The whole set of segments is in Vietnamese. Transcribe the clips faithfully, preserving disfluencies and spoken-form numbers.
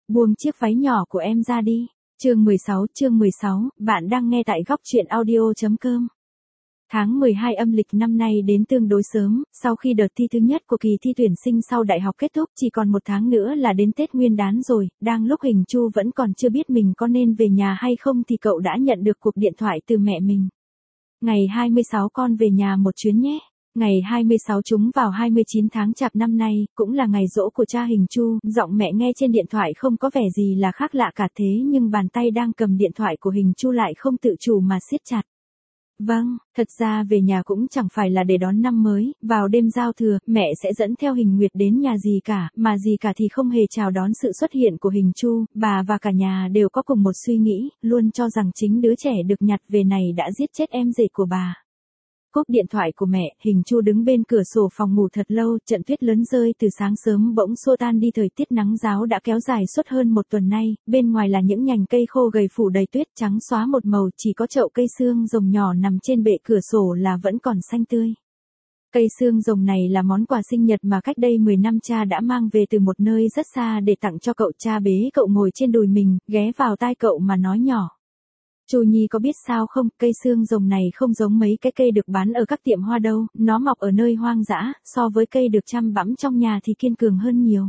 Buông chiếc váy nhỏ của em ra đi. Chương mười sáu, chương mười sáu, bạn đang nghe tại góc truyện audio.com. Tháng mười hai âm lịch năm nay đến tương đối sớm, sau khi đợt thi thứ nhất của kỳ thi tuyển sinh sau đại học kết thúc chỉ còn một tháng nữa là đến Tết Nguyên đán rồi, đang lúc Hình Chu vẫn còn chưa biết mình có nên về nhà hay không thì cậu đã nhận được cuộc điện thoại từ mẹ mình. Ngày hai mươi sáu con về nhà một chuyến nhé. Ngày hai mươi sáu chúng vào hai mươi chín tháng Chạp năm nay, cũng là ngày giỗ của cha Hình Chu, giọng mẹ nghe trên điện thoại không có vẻ gì là khác lạ cả thế nhưng bàn tay đang cầm điện thoại của Hình Chu lại không tự chủ mà siết chặt. Vâng, thật ra về nhà cũng chẳng phải là để đón năm mới, vào đêm giao thừa, mẹ sẽ dẫn theo Hình Nguyệt đến nhà dì cả, mà dì cả thì không hề chào đón sự xuất hiện của Hình Chu, bà và cả nhà đều có cùng một suy nghĩ, luôn cho rằng chính đứa trẻ được nhặt về này đã giết chết em rể của bà. Cúp điện thoại của mẹ, Hình Chu đứng bên cửa sổ phòng ngủ thật lâu, trận tuyết lớn rơi từ sáng sớm bỗng xua tan đi, thời tiết nắng ráo đã kéo dài suốt hơn một tuần nay, bên ngoài là những nhành cây khô gầy phủ đầy tuyết trắng xóa một màu, chỉ có chậu cây xương rồng nhỏ nằm trên bệ cửa sổ là vẫn còn xanh tươi. Cây xương rồng này là món quà sinh nhật mà cách đây mười năm cha đã mang về từ một nơi rất xa để tặng cho cậu. Cha bế cậu ngồi trên đùi mình, ghé vào tai cậu mà nói nhỏ. Chu Nhi có biết sao không, cây xương rồng này không giống mấy cái cây được bán ở các tiệm hoa đâu, nó mọc ở nơi hoang dã, so với cây được chăm bẵm trong nhà thì kiên cường hơn nhiều.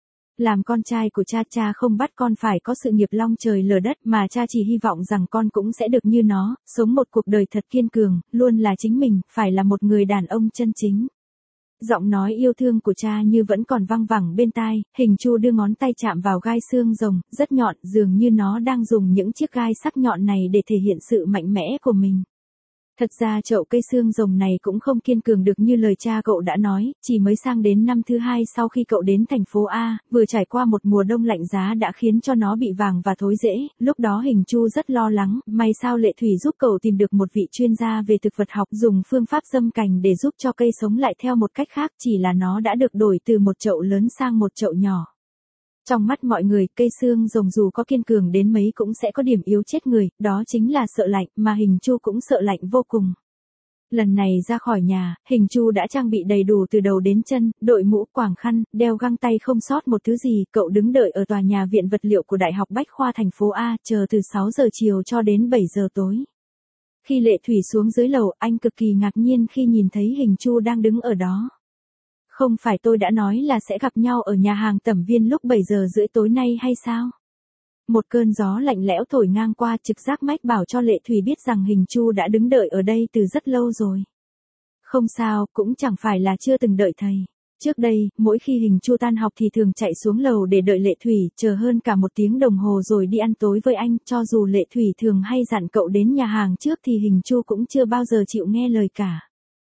Làm con trai của cha, cha không bắt con phải có sự nghiệp long trời lở đất mà cha chỉ hy vọng rằng con cũng sẽ được như nó, sống một cuộc đời thật kiên cường, luôn là chính mình, phải là một người đàn ông chân chính. Giọng nói yêu thương của cha như vẫn còn văng vẳng bên tai, Hình Chu đưa ngón tay chạm vào gai xương rồng, rất nhọn, dường như nó đang dùng những chiếc gai sắc nhọn này để thể hiện sự mạnh mẽ của mình. Thật ra chậu cây xương rồng này cũng không kiên cường được như lời cha cậu đã nói, chỉ mới sang đến năm thứ hai sau khi cậu đến thành phố A, vừa trải qua một mùa đông lạnh giá đã khiến cho nó bị vàng và thối rễ, lúc đó Hình Chu rất lo lắng, may sao Lệ Thủy giúp cậu tìm được một vị chuyên gia về thực vật học dùng phương pháp dâm cành để giúp cho cây sống lại theo một cách khác, chỉ là nó đã được đổi từ một chậu lớn sang một chậu nhỏ. Trong mắt mọi người, cây xương rồng dù có kiên cường đến mấy cũng sẽ có điểm yếu chết người, đó chính là sợ lạnh, mà Hình Chu cũng sợ lạnh vô cùng. Lần này ra khỏi nhà, Hình Chu đã trang bị đầy đủ từ đầu đến chân, đội mũ, quàng khăn, đeo găng tay không sót một thứ gì, cậu đứng đợi ở tòa nhà viện vật liệu của Đại học Bách khoa thành phố A, chờ từ sáu giờ chiều cho đến bảy giờ tối. Khi Lệ Thủy xuống dưới lầu, anh cực kỳ ngạc nhiên khi nhìn thấy Hình Chu đang đứng ở đó. Không phải tôi đã nói là sẽ gặp nhau ở nhà hàng Tẩm Viên lúc bảy giờ rưỡi tối nay hay sao? Một cơn gió lạnh lẽo thổi ngang qua, trực giác mách bảo cho Lệ Thủy biết rằng Hình Chu đã đứng đợi ở đây từ rất lâu rồi. Không sao, cũng chẳng phải là chưa từng đợi thầy. Trước đây, mỗi khi Hình Chu tan học thì thường chạy xuống lầu để đợi Lệ Thủy, chờ hơn cả một tiếng đồng hồ rồi đi ăn tối với anh, cho dù Lệ Thủy thường hay dặn cậu đến nhà hàng trước thì Hình Chu cũng chưa bao giờ chịu nghe lời cả.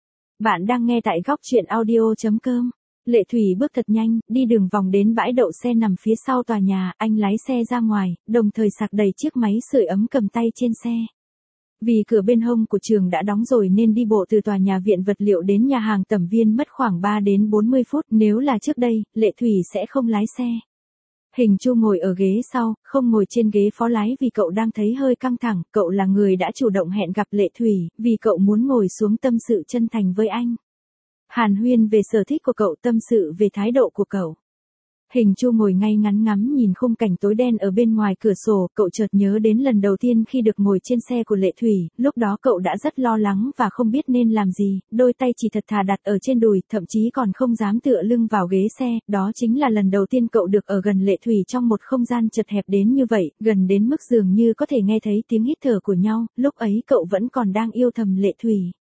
Bạn đang nghe tại góc truyện audio.com. Lệ Thủy bước thật nhanh, đi đường vòng đến bãi đậu xe nằm phía sau tòa nhà, anh lái xe ra ngoài, đồng thời sạc đầy chiếc máy sưởi ấm cầm tay trên xe. Vì cửa bên hông của trường đã đóng rồi nên đi bộ từ tòa nhà viện vật liệu đến nhà hàng Tẩm Viên mất khoảng ba đến bốn mươi phút, nếu là trước đây, Lệ Thủy sẽ không lái xe. Hình Chu ngồi ở ghế sau, không ngồi trên ghế phó lái vì cậu đang thấy hơi căng thẳng, cậu là người đã chủ động hẹn gặp Lệ Thủy, vì cậu muốn ngồi xuống tâm sự chân thành với anh. Hàn huyên về sở thích của cậu, tâm sự về thái độ của cậu. Hình Chu ngồi ngay ngắn ngắm nhìn khung cảnh tối đen ở bên ngoài cửa sổ, cậu chợt nhớ đến lần đầu tiên khi được ngồi trên xe của Lệ Thủy, lúc đó cậu đã rất lo lắng và không biết nên làm gì, đôi tay chỉ thật thà đặt ở trên đùi, thậm chí còn không dám tựa lưng vào ghế xe, đó chính là lần đầu tiên cậu được ở gần Lệ Thủy trong một không gian chật hẹp đến như vậy, gần đến mức dường như có thể nghe thấy tiếng hít thở của nhau, lúc ấy cậu vẫn còn đang yêu thầm Lệ Thủy.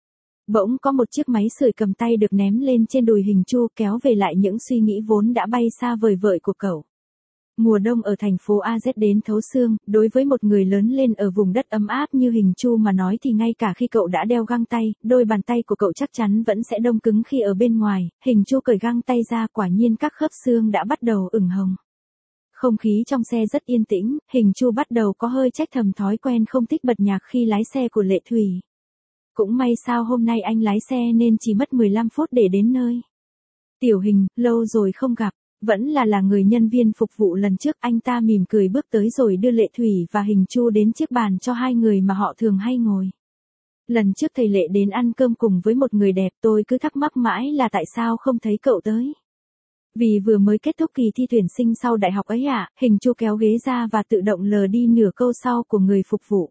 Bỗng có một chiếc máy sưởi cầm tay được ném lên trên đùi Hình Chu, kéo về lại những suy nghĩ vốn đã bay xa vời vợi của cậu. Mùa đông ở thành phố A rét đến thấu xương, đối với một người lớn lên ở vùng đất ấm áp như Hình Chu mà nói thì ngay cả khi cậu đã đeo găng tay, đôi bàn tay của cậu chắc chắn vẫn sẽ đông cứng khi ở bên ngoài. Hình Chu cởi găng tay ra, quả nhiên các khớp xương đã bắt đầu ửng hồng. Không khí trong xe rất yên tĩnh, Hình Chu bắt đầu có hơi trách thầm thói quen không thích bật nhạc khi lái xe của Lệ Thủy. Cũng may sao hôm nay anh lái xe nên chỉ mất mười lăm phút để đến nơi. Tiểu Hình, lâu rồi không gặp, vẫn là là người nhân viên phục vụ lần trước, anh ta mỉm cười bước tới rồi đưa Lệ Thủy và Hình Chu đến chiếc bàn cho hai người mà họ thường hay ngồi. Lần trước thầy Lệ đến ăn cơm cùng với một người đẹp, tôi cứ thắc mắc mãi là tại sao không thấy cậu tới. Vì vừa mới kết thúc kỳ thi tuyển sinh sau đại học ấy ạ, Hình Chu kéo ghế ra và tự động lờ đi nửa câu sau của người phục vụ.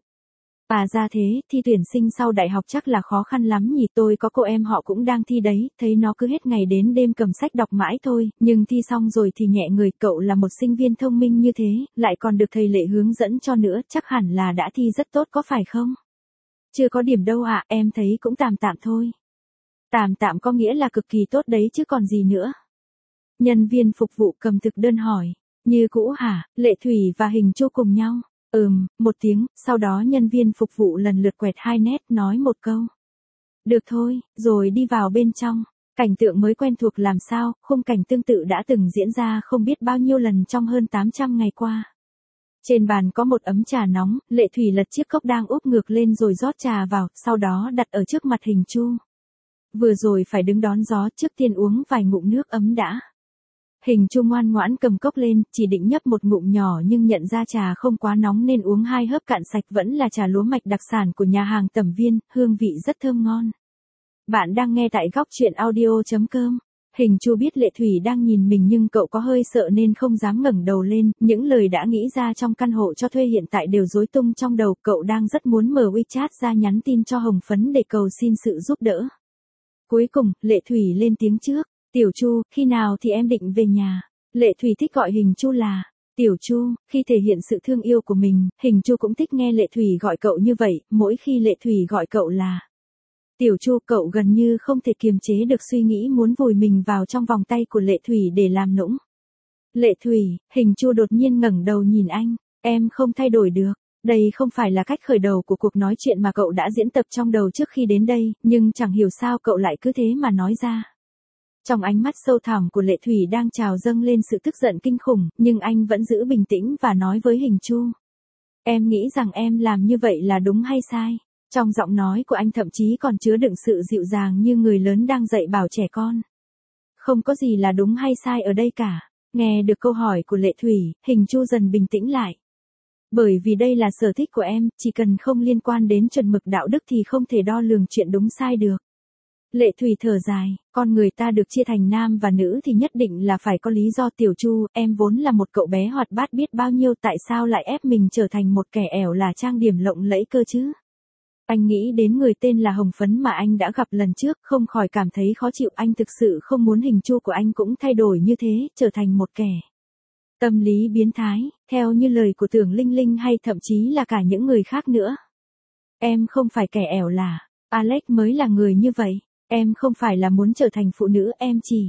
À ra thế, thi tuyển sinh sau đại học chắc là khó khăn lắm nhỉ, tôi có cô em họ cũng đang thi đấy, thấy nó cứ hết ngày đến đêm cầm sách đọc mãi thôi, nhưng thi xong rồi thì nhẹ người, cậu là một sinh viên thông minh như thế, lại còn được thầy Lệ hướng dẫn cho nữa, chắc hẳn là đã thi rất tốt có phải không? Chưa có điểm đâu ạ, em thấy cũng tạm tạm thôi. Tạm tạm có nghĩa là cực kỳ tốt đấy chứ còn gì nữa. Nhân viên phục vụ cầm thực đơn hỏi, như cũ hả, Lệ Thủy và Hình Chu cùng nhau. Ừm, một tiếng, sau đó nhân viên phục vụ lần lượt quẹt hai nét nói một câu. Được thôi, rồi đi vào bên trong. Cảnh tượng mới quen thuộc làm sao, khung cảnh tương tự đã từng diễn ra không biết bao nhiêu lần trong hơn tám trăm ngày qua. Trên bàn có một ấm trà nóng, Lệ Thủy lật chiếc cốc đang úp ngược lên rồi rót trà vào, sau đó đặt ở trước mặt Hình Chu. Vừa rồi phải đứng đón gió, trước tiên uống vài ngụm nước ấm đã. Hình Chu ngoan ngoãn cầm cốc lên, chỉ định nhấp một ngụm nhỏ nhưng nhận ra trà không quá nóng nên uống hai hớp cạn sạch, vẫn là trà lúa mạch đặc sản của nhà hàng Tẩm Viên, hương vị rất thơm ngon. Bạn đang nghe tại góc truyện audio chấm com. Hình Chu biết Lệ Thủy đang nhìn mình nhưng cậu có hơi sợ nên không dám ngẩng đầu lên, những lời đã nghĩ ra trong căn hộ cho thuê hiện tại đều rối tung trong đầu, cậu đang rất muốn mở WeChat ra nhắn tin cho Hồng Phấn để cầu xin sự giúp đỡ. Cuối cùng, Lệ Thủy lên tiếng trước. Tiểu Chu, khi nào thì em định về nhà? Lệ Thủy thích gọi Hình Chu là Tiểu Chu, khi thể hiện sự thương yêu của mình, Hình Chu cũng thích nghe Lệ Thủy gọi cậu như vậy, mỗi khi Lệ Thủy gọi cậu là Tiểu Chu, cậu gần như không thể kiềm chế được suy nghĩ muốn vùi mình vào trong vòng tay của Lệ Thủy để làm nũng. Lệ Thủy, Hình Chu đột nhiên ngẩng đầu nhìn anh, em không thay đổi được. Đây không phải là cách khởi đầu của cuộc nói chuyện mà cậu đã diễn tập trong đầu trước khi đến đây, nhưng chẳng hiểu sao cậu lại cứ thế mà nói ra. Trong ánh mắt sâu thẳm của Lệ Thủy đang trào dâng lên sự tức giận kinh khủng, nhưng anh vẫn giữ bình tĩnh và nói với Hình Chu. Em nghĩ rằng em làm như vậy là đúng hay sai? Trong giọng nói của anh thậm chí còn chứa đựng sự dịu dàng như người lớn đang dạy bảo trẻ con. Không có gì là đúng hay sai ở đây cả. Nghe được câu hỏi của Lệ Thủy, Hình Chu dần bình tĩnh lại. Bởi vì đây là sở thích của em, chỉ cần không liên quan đến chuẩn mực đạo đức thì không thể đo lường chuyện đúng sai được. Lệ Thủy thở dài, con người ta được chia thành nam và nữ thì nhất định là phải có lý do. Tiểu Chu, em vốn là một cậu bé hoạt bát biết bao nhiêu, tại sao lại ép mình trở thành một kẻ ẻo là trang điểm lộng lẫy cơ chứ? Anh nghĩ đến người tên là Hồng Phấn mà anh đã gặp lần trước, không khỏi cảm thấy khó chịu. Anh thực sự không muốn Hình Chu của anh cũng thay đổi như thế, trở thành một kẻ tâm lý biến thái, theo như lời của Tưởng Linh Linh hay thậm chí là cả những người khác nữa. Em không phải kẻ ẻo là, Alex mới là người như vậy. Em không phải là muốn trở thành phụ nữ, em chỉ...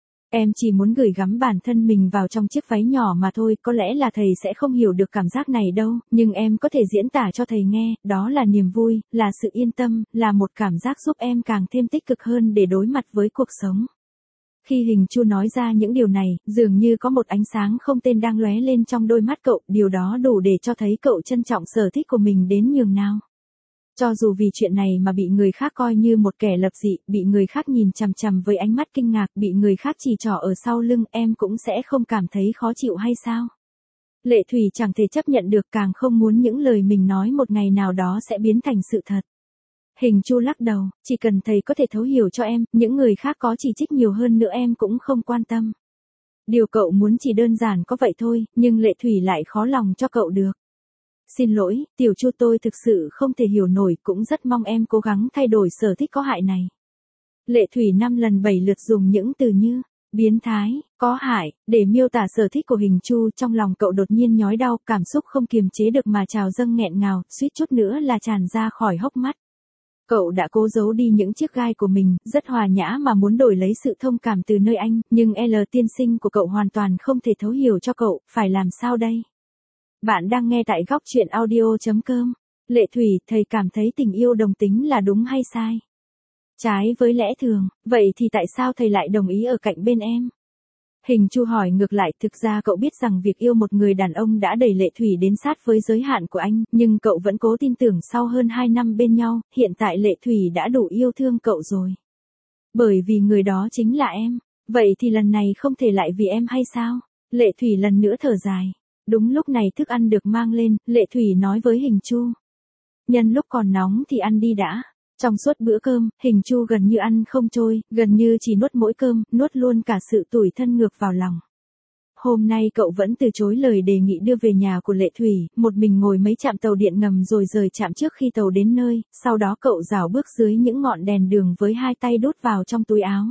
Em chỉ muốn gửi gắm bản thân mình vào trong chiếc váy nhỏ mà thôi, có lẽ là thầy sẽ không hiểu được cảm giác này đâu, nhưng em có thể diễn tả cho thầy nghe, đó là niềm vui, là sự yên tâm, là một cảm giác giúp em càng thêm tích cực hơn để đối mặt với cuộc sống. Khi Hình Chu nói ra những điều này, dường như có một ánh sáng không tên đang lóe lên trong đôi mắt cậu, điều đó đủ để cho thấy cậu trân trọng sở thích của mình đến nhường nào. Cho dù vì chuyện này mà bị người khác coi như một kẻ lập dị, bị người khác nhìn chằm chằm với ánh mắt kinh ngạc, bị người khác chỉ trỏ ở sau lưng, em cũng sẽ không cảm thấy khó chịu hay sao? Lệ Thủy chẳng thể chấp nhận được, càng không muốn những lời mình nói một ngày nào đó sẽ biến thành sự thật. Hình Chu lắc đầu, chỉ cần thầy có thể thấu hiểu cho em, những người khác có chỉ trích nhiều hơn nữa em cũng không quan tâm. Điều cậu muốn chỉ đơn giản có vậy thôi, nhưng Lệ Thủy lại khó lòng cho cậu được. Xin lỗi, Tiểu Chu, tôi thực sự không thể hiểu nổi, cũng rất mong em cố gắng thay đổi sở thích có hại này. Lệ Thủy năm lần bảy lượt dùng những từ như biến thái, có hại, để miêu tả sở thích của Hình Chu. Trong lòng cậu đột nhiên nhói đau, cảm xúc không kiềm chế được mà trào dâng nghẹn ngào, suýt chút nữa là tràn ra khỏi hốc mắt. Cậu đã cố giấu đi những chiếc gai của mình, rất hòa nhã mà muốn đổi lấy sự thông cảm từ nơi anh, nhưng L tiên sinh của cậu hoàn toàn không thể thấu hiểu cho cậu, phải làm sao đây? Bạn đang nghe tại góc truyện audio chấm com. Lệ Thủy, thầy cảm thấy tình yêu đồng tính là đúng hay sai? Trái với lẽ thường, vậy thì tại sao thầy lại đồng ý ở cạnh bên em? Hình Chu hỏi ngược lại, thực ra cậu biết rằng việc yêu một người đàn ông đã đẩy Lệ Thủy đến sát với giới hạn của anh, nhưng cậu vẫn cố tin tưởng sau hơn hai năm bên nhau, hiện tại Lệ Thủy đã đủ yêu thương cậu rồi. Bởi vì người đó chính là em, vậy thì lần này không thể lại vì em hay sao? Lệ Thủy lần nữa thở dài. Đúng lúc này thức ăn được mang lên, Lệ Thủy nói với Hình Chu. Nhân lúc còn nóng thì ăn đi đã. Trong suốt bữa cơm, Hình Chu gần như ăn không trôi, gần như chỉ nuốt mỗi cơm, nuốt luôn cả sự tủi thân ngược vào lòng. Hôm nay cậu vẫn từ chối lời đề nghị đưa về nhà của Lệ Thủy, một mình ngồi mấy trạm tàu điện ngầm rồi rời trạm trước khi tàu đến nơi, sau đó cậu rảo bước dưới những ngọn đèn đường với hai tay đút vào trong túi áo.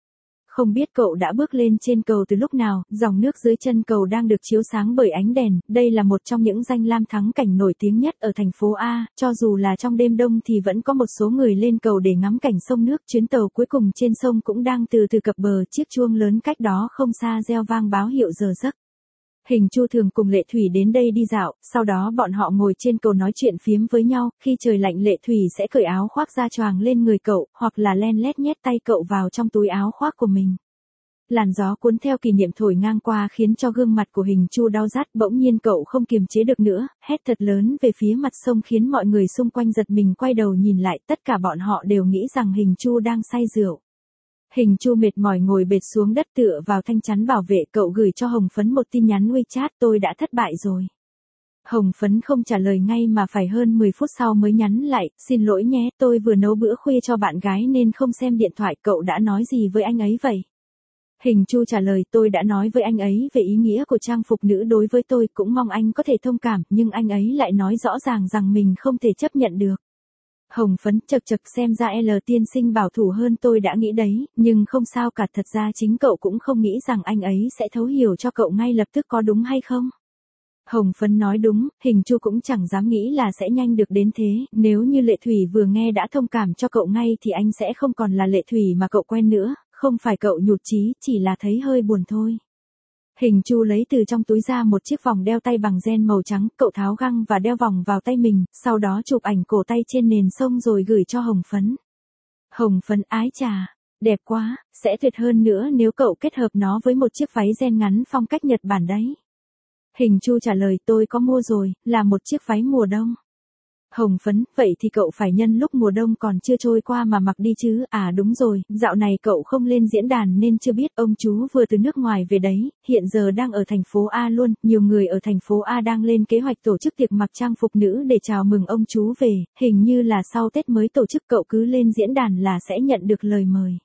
Không biết cậu đã bước lên trên cầu từ lúc nào, dòng nước dưới chân cầu đang được chiếu sáng bởi ánh đèn, đây là một trong những danh lam thắng cảnh nổi tiếng nhất ở thành phố A, cho dù là trong đêm đông thì vẫn có một số người lên cầu để ngắm cảnh sông nước, chuyến tàu cuối cùng trên sông cũng đang từ từ cập bờ, chiếc chuông lớn cách đó không xa reo vang báo hiệu giờ giấc. Hình Chu thường cùng Lệ Thủy đến đây đi dạo, sau đó bọn họ ngồi trên cầu nói chuyện phiếm với nhau, khi trời lạnh Lệ Thủy sẽ cởi áo khoác ra choàng lên người cậu, hoặc là len lét nhét tay cậu vào trong túi áo khoác của mình. Làn gió cuốn theo kỷ niệm thổi ngang qua khiến cho gương mặt của Hình Chu đau rát, bỗng nhiên cậu không kiềm chế được nữa, hét thật lớn về phía mặt sông khiến mọi người xung quanh giật mình quay đầu nhìn lại, tất cả bọn họ đều nghĩ rằng Hình Chu đang say rượu. Hình Chu mệt mỏi ngồi bệt xuống đất tựa vào thanh chắn bảo vệ, cậu gửi cho Hồng Phấn một tin nhắn WeChat, tôi đã thất bại rồi. Hồng Phấn không trả lời ngay mà phải hơn mười phút sau mới nhắn lại, xin lỗi nhé, tôi vừa nấu bữa khuya cho bạn gái nên không xem điện thoại, cậu đã nói gì với anh ấy vậy? Hình Chu trả lời, tôi đã nói với anh ấy về ý nghĩa của trang phục nữ đối với tôi, cũng mong anh có thể thông cảm, nhưng anh ấy lại nói rõ ràng rằng mình không thể chấp nhận được. Hồng Phấn chật chật, xem ra L tiên sinh bảo thủ hơn tôi đã nghĩ đấy, nhưng không sao cả, thật ra chính cậu cũng không nghĩ rằng anh ấy sẽ thấu hiểu cho cậu ngay lập tức, có đúng hay không? Hồng Phấn nói đúng, Hình Chu cũng chẳng dám nghĩ là sẽ nhanh được đến thế, nếu như Lệ Thủy vừa nghe đã thông cảm cho cậu ngay thì anh sẽ không còn là Lệ Thủy mà cậu quen nữa, không phải cậu nhụt chí, chỉ là thấy hơi buồn thôi. Hình Chu lấy từ trong túi ra một chiếc vòng đeo tay bằng ren màu trắng, cậu tháo găng và đeo vòng vào tay mình, sau đó chụp ảnh cổ tay trên nền sông rồi gửi cho Hồng Phấn. Hồng Phấn ái chà, đẹp quá, sẽ tuyệt hơn nữa nếu cậu kết hợp nó với một chiếc váy ren ngắn phong cách Nhật Bản đấy. Hình Chu trả lời, tôi có mua rồi, là một chiếc váy mùa đông. Hồng Phấn, vậy thì cậu phải nhân lúc mùa đông còn chưa trôi qua mà mặc đi chứ, à đúng rồi, dạo này cậu không lên diễn đàn nên chưa biết, ông chú vừa từ nước ngoài về đấy, hiện giờ đang ở thành phố A luôn, nhiều người ở thành phố A đang lên kế hoạch tổ chức tiệc mặc trang phục nữ để chào mừng ông chú về, hình như là sau Tết mới tổ chức, cậu cứ lên diễn đàn là sẽ nhận được lời mời.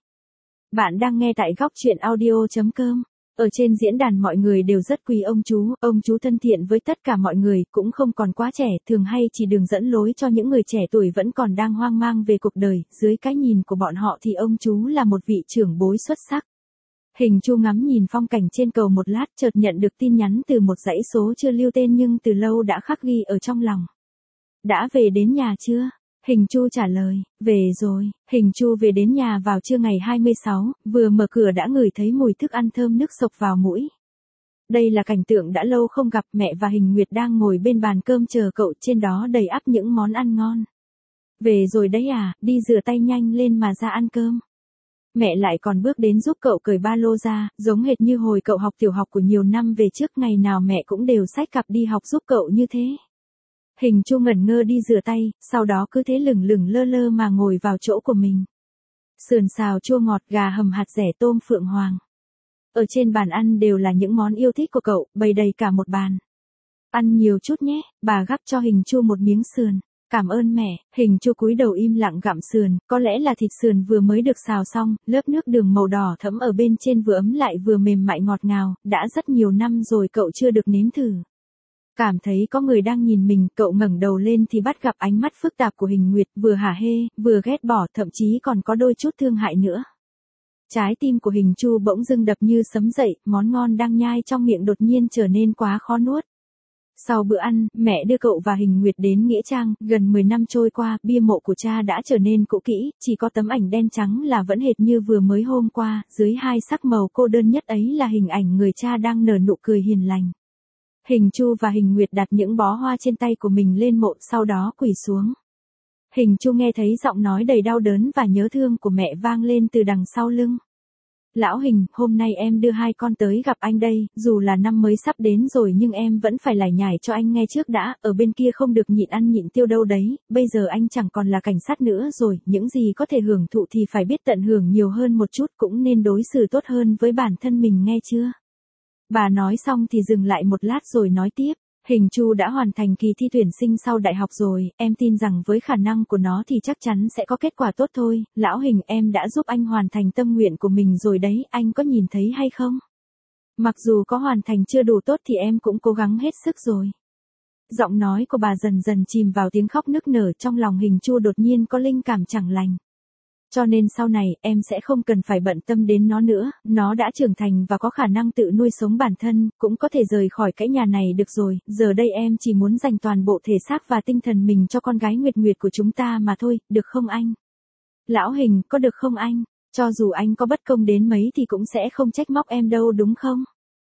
Bạn đang nghe tại góc truyện audio chấm com. Ở trên diễn đàn mọi người đều rất quý ông chú, ông chú thân thiện với tất cả mọi người, cũng không còn quá trẻ, thường hay chỉ đường dẫn lối cho những người trẻ tuổi vẫn còn đang hoang mang về cuộc đời, dưới cái nhìn của bọn họ thì ông chú là một vị trưởng bối xuất sắc. Hình Chu ngắm nhìn phong cảnh trên cầu một lát, chợt nhận được tin nhắn từ một dãy số chưa lưu tên nhưng từ lâu đã khắc ghi ở trong lòng. Đã về đến nhà chưa? Hình Chu trả lời, về rồi. Hình Chu về đến nhà vào trưa ngày hai mươi sáu, vừa mở cửa đã ngửi thấy mùi thức ăn thơm nức sộc vào mũi. Đây là cảnh tượng đã lâu không gặp, mẹ và Hình Nguyệt đang ngồi bên bàn cơm chờ cậu, trên đó đầy ắp những món ăn ngon. Về rồi đấy à, đi rửa tay nhanh lên mà ra ăn cơm. Mẹ lại còn bước đến giúp cậu cởi ba lô ra, giống hệt như hồi cậu học tiểu học của nhiều năm về trước, ngày nào mẹ cũng đều xách cặp đi học giúp cậu như thế. Hình Chu ngẩn ngơ đi rửa tay, sau đó cứ thế lửng lửng lơ lơ mà ngồi vào chỗ của mình. Sườn xào chua ngọt, gà hầm hạt dẻ, tôm phượng hoàng. Ở trên bàn ăn đều là những món yêu thích của cậu, bày đầy cả một bàn. Ăn nhiều chút nhé, bà gắp cho Hình Chu một miếng sườn. Cảm ơn mẹ. Hình Chu cúi đầu im lặng gặm sườn, có lẽ là thịt sườn vừa mới được xào xong, lớp nước đường màu đỏ thẫm ở bên trên vừa ấm lại vừa mềm mại ngọt ngào, đã rất nhiều năm rồi cậu chưa được nếm thử. Cảm thấy có người đang nhìn mình, cậu ngẩng đầu lên thì bắt gặp ánh mắt phức tạp của Hình Nguyệt, vừa hả hê, vừa ghét bỏ, thậm chí còn có đôi chút thương hại nữa. Trái tim của Hình Chu bỗng dưng đập như sấm dậy, món ngon đang nhai trong miệng đột nhiên trở nên quá khó nuốt. Sau bữa ăn, mẹ đưa cậu và Hình Nguyệt đến Nghĩa Trang, gần mười năm trôi qua, bia mộ của cha đã trở nên cũ kỹ, chỉ có tấm ảnh đen trắng là vẫn hệt như vừa mới hôm qua, dưới hai sắc màu cô đơn nhất ấy là hình ảnh người cha đang nở nụ cười hiền lành. Hình Chu và Hình Nguyệt đặt những bó hoa trên tay của mình lên mộ, sau đó quỳ xuống. Hình Chu nghe thấy giọng nói đầy đau đớn và nhớ thương của mẹ vang lên từ đằng sau lưng. Lão Hình, hôm nay em đưa hai con tới gặp anh đây, dù là năm mới sắp đến rồi nhưng em vẫn phải lải nhải cho anh nghe trước đã, ở bên kia không được nhịn ăn nhịn tiêu đâu đấy, bây giờ anh chẳng còn là cảnh sát nữa rồi, những gì có thể hưởng thụ thì phải biết tận hưởng nhiều hơn một chút, cũng nên đối xử tốt hơn với bản thân mình nghe chưa? Bà nói xong thì dừng lại một lát rồi nói tiếp. Hình Chu đã hoàn thành kỳ thi tuyển sinh sau đại học rồi, em tin rằng với khả năng của nó thì chắc chắn sẽ có kết quả tốt thôi. Lão Hình, em đã giúp anh hoàn thành tâm nguyện của mình rồi đấy, anh có nhìn thấy hay không? Mặc dù có hoàn thành chưa đủ tốt thì em cũng cố gắng hết sức rồi. Giọng nói của bà dần dần chìm vào tiếng khóc nức nở, trong lòng Hình Chu đột nhiên có linh cảm chẳng lành. Cho nên sau này, em sẽ không cần phải bận tâm đến nó nữa, nó đã trưởng thành và có khả năng tự nuôi sống bản thân, cũng có thể rời khỏi cái nhà này được rồi, giờ đây em chỉ muốn dành toàn bộ thể xác và tinh thần mình cho con gái Nguyệt Nguyệt của chúng ta mà thôi, được không anh? Lão Hình, có được không anh? Cho dù anh có bất công đến mấy thì cũng sẽ không trách móc em đâu đúng không?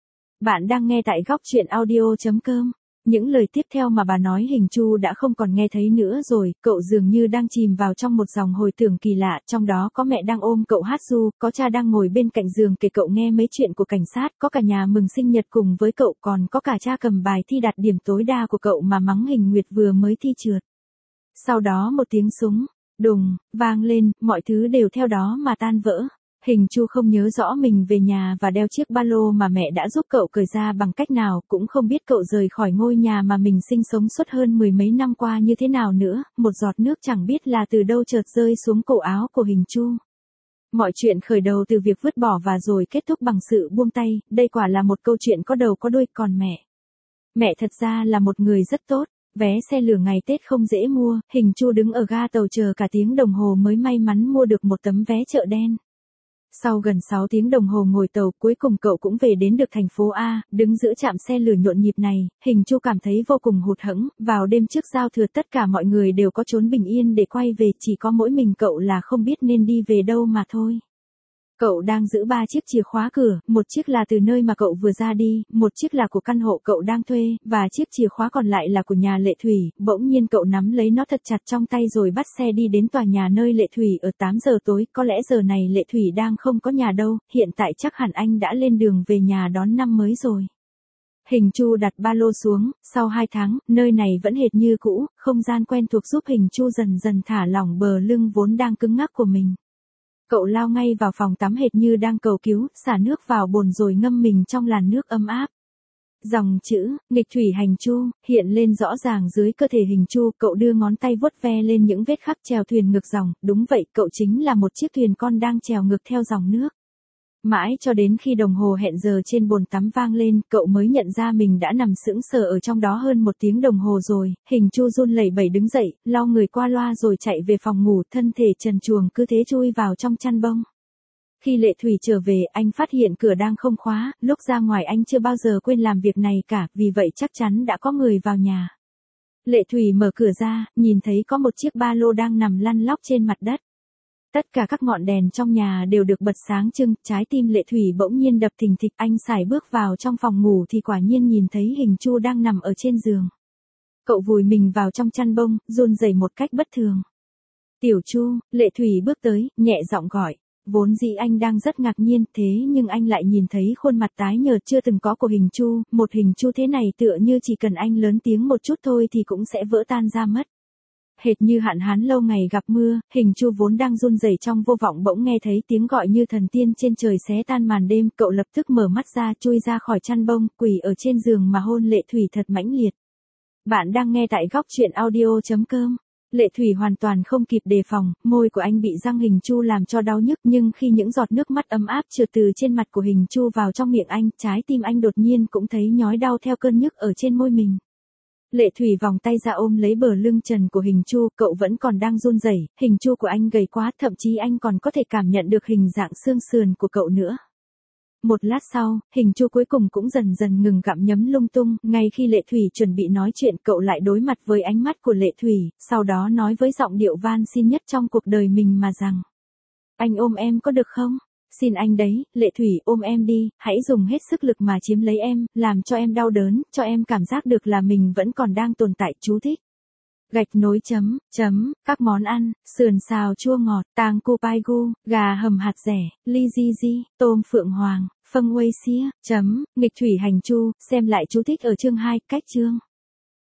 Bạn đang nghe tại góc truyện audio chấm com. Những lời tiếp theo mà bà nói Hình Chu đã không còn nghe thấy nữa rồi, cậu dường như đang chìm vào trong một dòng hồi tưởng kỳ lạ, trong đó có mẹ đang ôm cậu hát ru, có cha đang ngồi bên cạnh giường kể cậu nghe mấy chuyện của cảnh sát, có cả nhà mừng sinh nhật cùng với cậu, còn có cả cha cầm bài thi đạt điểm tối đa của cậu mà mắng Hình Nguyệt vừa mới thi trượt. Sau đó một tiếng súng, đùng, vang lên, mọi thứ đều theo đó mà tan vỡ. Hình Chu không nhớ rõ mình về nhà và đeo chiếc ba lô mà mẹ đã giúp cậu cởi ra bằng cách nào, cũng không biết cậu rời khỏi ngôi nhà mà mình sinh sống suốt hơn mười mấy năm qua như thế nào nữa, một giọt nước chẳng biết là từ đâu chợt rơi xuống cổ áo của Hình Chu. Mọi chuyện khởi đầu từ việc vứt bỏ và rồi kết thúc bằng sự buông tay, đây quả là một câu chuyện có đầu có đuôi, còn mẹ. Mẹ thật ra là một người rất tốt. Vé xe lửa ngày Tết không dễ mua, Hình Chu đứng ở ga tàu chờ cả tiếng đồng hồ mới may mắn mua được một tấm vé chợ đen. Sau gần sáu tiếng đồng hồ ngồi tàu, cuối cùng cậu cũng về đến được thành phố A, đứng giữa trạm xe lửa nhộn nhịp này, Hình Chu cảm thấy vô cùng hụt hẫng, vào đêm trước giao thừa tất cả mọi người đều có trốn bình yên để quay về, chỉ có mỗi mình cậu là không biết nên đi về đâu mà thôi. Cậu đang giữ ba chiếc chìa khóa cửa, một chiếc là từ nơi mà cậu vừa ra đi, một chiếc là của căn hộ cậu đang thuê, và chiếc chìa khóa còn lại là của nhà Lệ Thủy. Bỗng nhiên cậu nắm lấy nó thật chặt trong tay rồi bắt xe đi đến tòa nhà nơi Lệ Thủy ở tám giờ tối, có lẽ giờ này Lệ Thủy đang không có nhà đâu, hiện tại chắc hẳn anh đã lên đường về nhà đón năm mới rồi. Hình Chu đặt ba lô xuống, sau hai tháng, nơi này vẫn hệt như cũ, không gian quen thuộc giúp Hình Chu dần dần thả lỏng bờ lưng vốn đang cứng ngắc của mình. Cậu lao ngay vào phòng tắm hệt như đang cầu cứu, xả nước vào bồn rồi ngâm mình trong làn nước ấm áp. Dòng chữ, nghịch thủy hành chu, hiện lên rõ ràng dưới cơ thể Hình Chu, cậu đưa ngón tay vuốt ve lên những vết khắc chèo thuyền ngược dòng, đúng vậy, cậu chính là một chiếc thuyền con đang chèo ngược theo dòng nước. Mãi cho đến khi đồng hồ hẹn giờ trên bồn tắm vang lên, cậu mới nhận ra mình đã nằm sững sờ ở trong đó hơn một tiếng đồng hồ rồi. Hình Chu run lẩy bẩy đứng dậy, lau người qua loa rồi chạy về phòng ngủ, thân thể trần truồng cứ thế chui vào trong chăn bông. Khi Lệ Thủy trở về, anh phát hiện cửa đang không khóa, lúc ra ngoài anh chưa bao giờ quên làm việc này cả, vì vậy chắc chắn đã có người vào nhà. Lệ Thủy mở cửa ra, nhìn thấy có một chiếc ba lô đang nằm lăn lóc trên mặt đất. Tất cả các ngọn đèn trong nhà đều được bật sáng trưng, trái tim Lệ Thủy bỗng nhiên đập thình thịch, anh sải bước vào trong phòng ngủ thì quả nhiên nhìn thấy Hình Chu đang nằm ở trên giường. Cậu vùi mình vào trong chăn bông, run rẩy một cách bất thường. Tiểu Chu, Lệ Thủy bước tới, nhẹ giọng gọi. Vốn dĩ anh đang rất ngạc nhiên, thế nhưng anh lại nhìn thấy khuôn mặt tái nhợt chưa từng có của Hình Chu, một Hình Chu thế này tựa như chỉ cần anh lớn tiếng một chút thôi thì cũng sẽ vỡ tan ra mất. Hệt như hạn hán lâu ngày gặp mưa, Hình Chu vốn đang run rẩy trong vô vọng bỗng nghe thấy tiếng gọi như thần tiên trên trời xé tan màn đêm, cậu lập tức mở mắt ra, chui ra khỏi chăn bông, quỳ ở trên giường mà hôn Lệ Thủy thật mãnh liệt. Bạn đang nghe tại góc truyện audio chấm com. Lệ Thủy hoàn toàn không kịp đề phòng, môi của anh bị răng Hình Chu làm cho đau nhức, nhưng khi những giọt nước mắt ấm áp trượt từ trên mặt của Hình Chu vào trong miệng anh, trái tim anh đột nhiên cũng thấy nhói đau theo cơn nhức ở trên môi mình. Lệ Thủy vòng tay ra ôm lấy bờ lưng trần của Hình Chu, cậu vẫn còn đang run rẩy, Hình Chu của anh gầy quá, thậm chí anh còn có thể cảm nhận được hình dạng xương sườn của cậu nữa. Một lát sau, Hình Chu cuối cùng cũng dần dần ngừng gặm nhấm lung tung, ngay khi Lệ Thủy chuẩn bị nói chuyện, cậu lại đối mặt với ánh mắt của Lệ Thủy, sau đó nói với giọng điệu van xin nhất trong cuộc đời mình mà rằng: Anh ôm em có được không? Xin anh đấy, Lệ Thủy ôm em đi, hãy dùng hết sức lực mà chiếm lấy em, làm cho em đau đớn, cho em cảm giác được là mình vẫn còn đang tồn tại, chú thích. Gạch nối chấm, chấm, các món ăn, sườn xào chua ngọt, tang cu pai gu, gà hầm hạt dẻ, ly di di, tôm phượng hoàng, phâng uây xía, chấm, nghịch thủy hành chu, xem lại chú thích ở chương hai, cách chương.